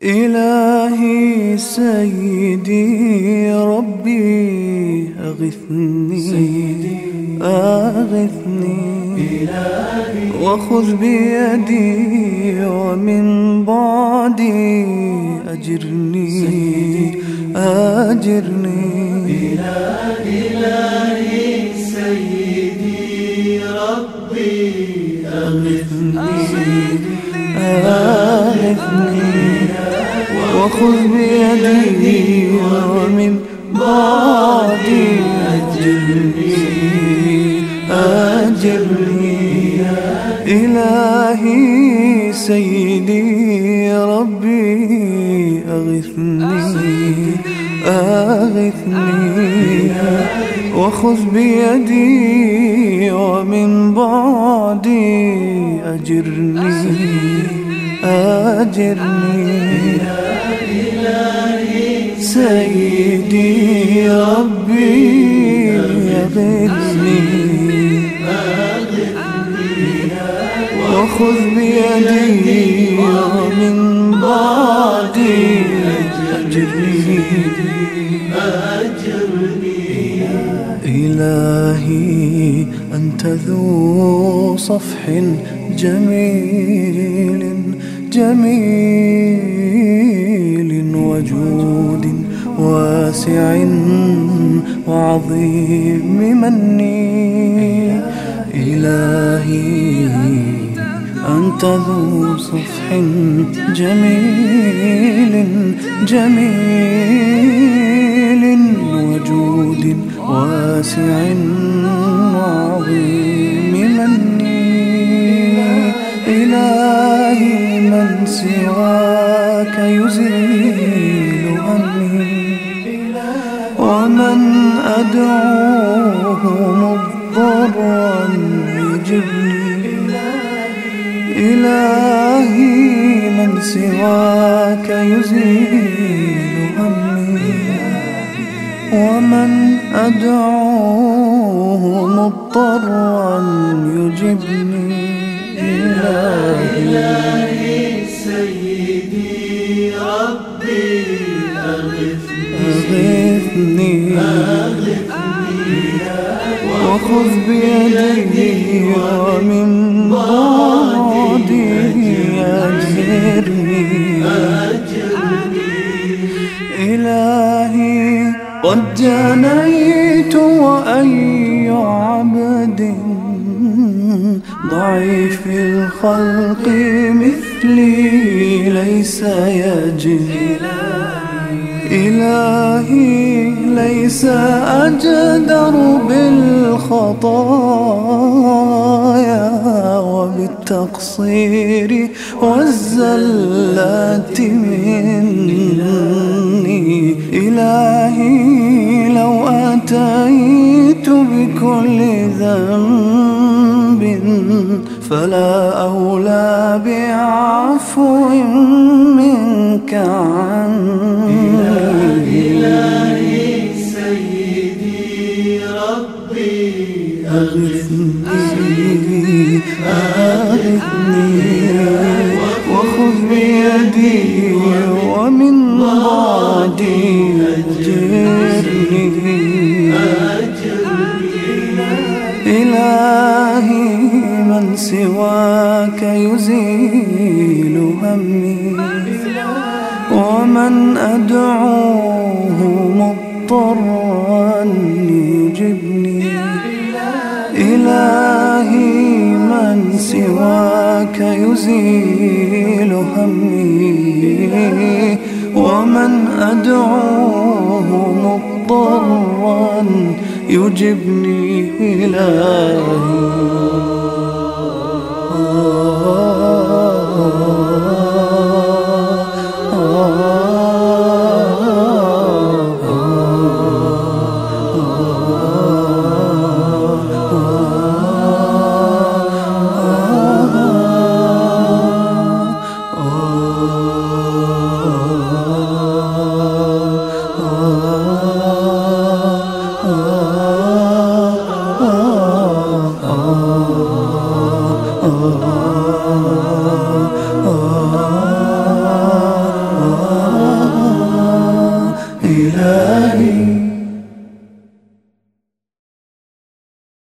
إلهي سيدي ربي أغثني وخذ بيدي ومن بعدي أجرني إلهي سيدي ربي أغثني وخذ بيدي ومن بعدي أجرني إلهي سيدي ربي أغثني وخذ بيدي ومن بعدي أجرني إلهي سيدي ربي أغثني وخذ بيدي ومن بعدي أجرني إلهي أنت ذو صفح جميل وجود واسع وعظيم مني إلهي أنت ذو صفح جميل وجود واسع وعظيم مني إلهي من سواك يزيل همي ومن أدعوه مضطرا يجبني إلهي من سواك يزيل همي ومن أدعوه مضطرا يجبني إلهي سيدي ربي أغثني وخذ بيدي ومن بعدي أجرني إلهي قد جنيت وأي عبد ضعيف الخلق مثلي ليس يجري إلهي ليس أجدر بالخطايا وبالتقصير والزلات مني إلهي لو أتيت بكل ذنب فلا أولى بعفو منك عني إلهي سيدي ربي أغثني وخذ بيدي ومن بعدي أجرني إلهي من سواك يزيل همي ومن أدعوه مضطرا يجبني إلهي من سواك يزيل همي ومن أدعوه مضطرا يجبني إلهي إلهي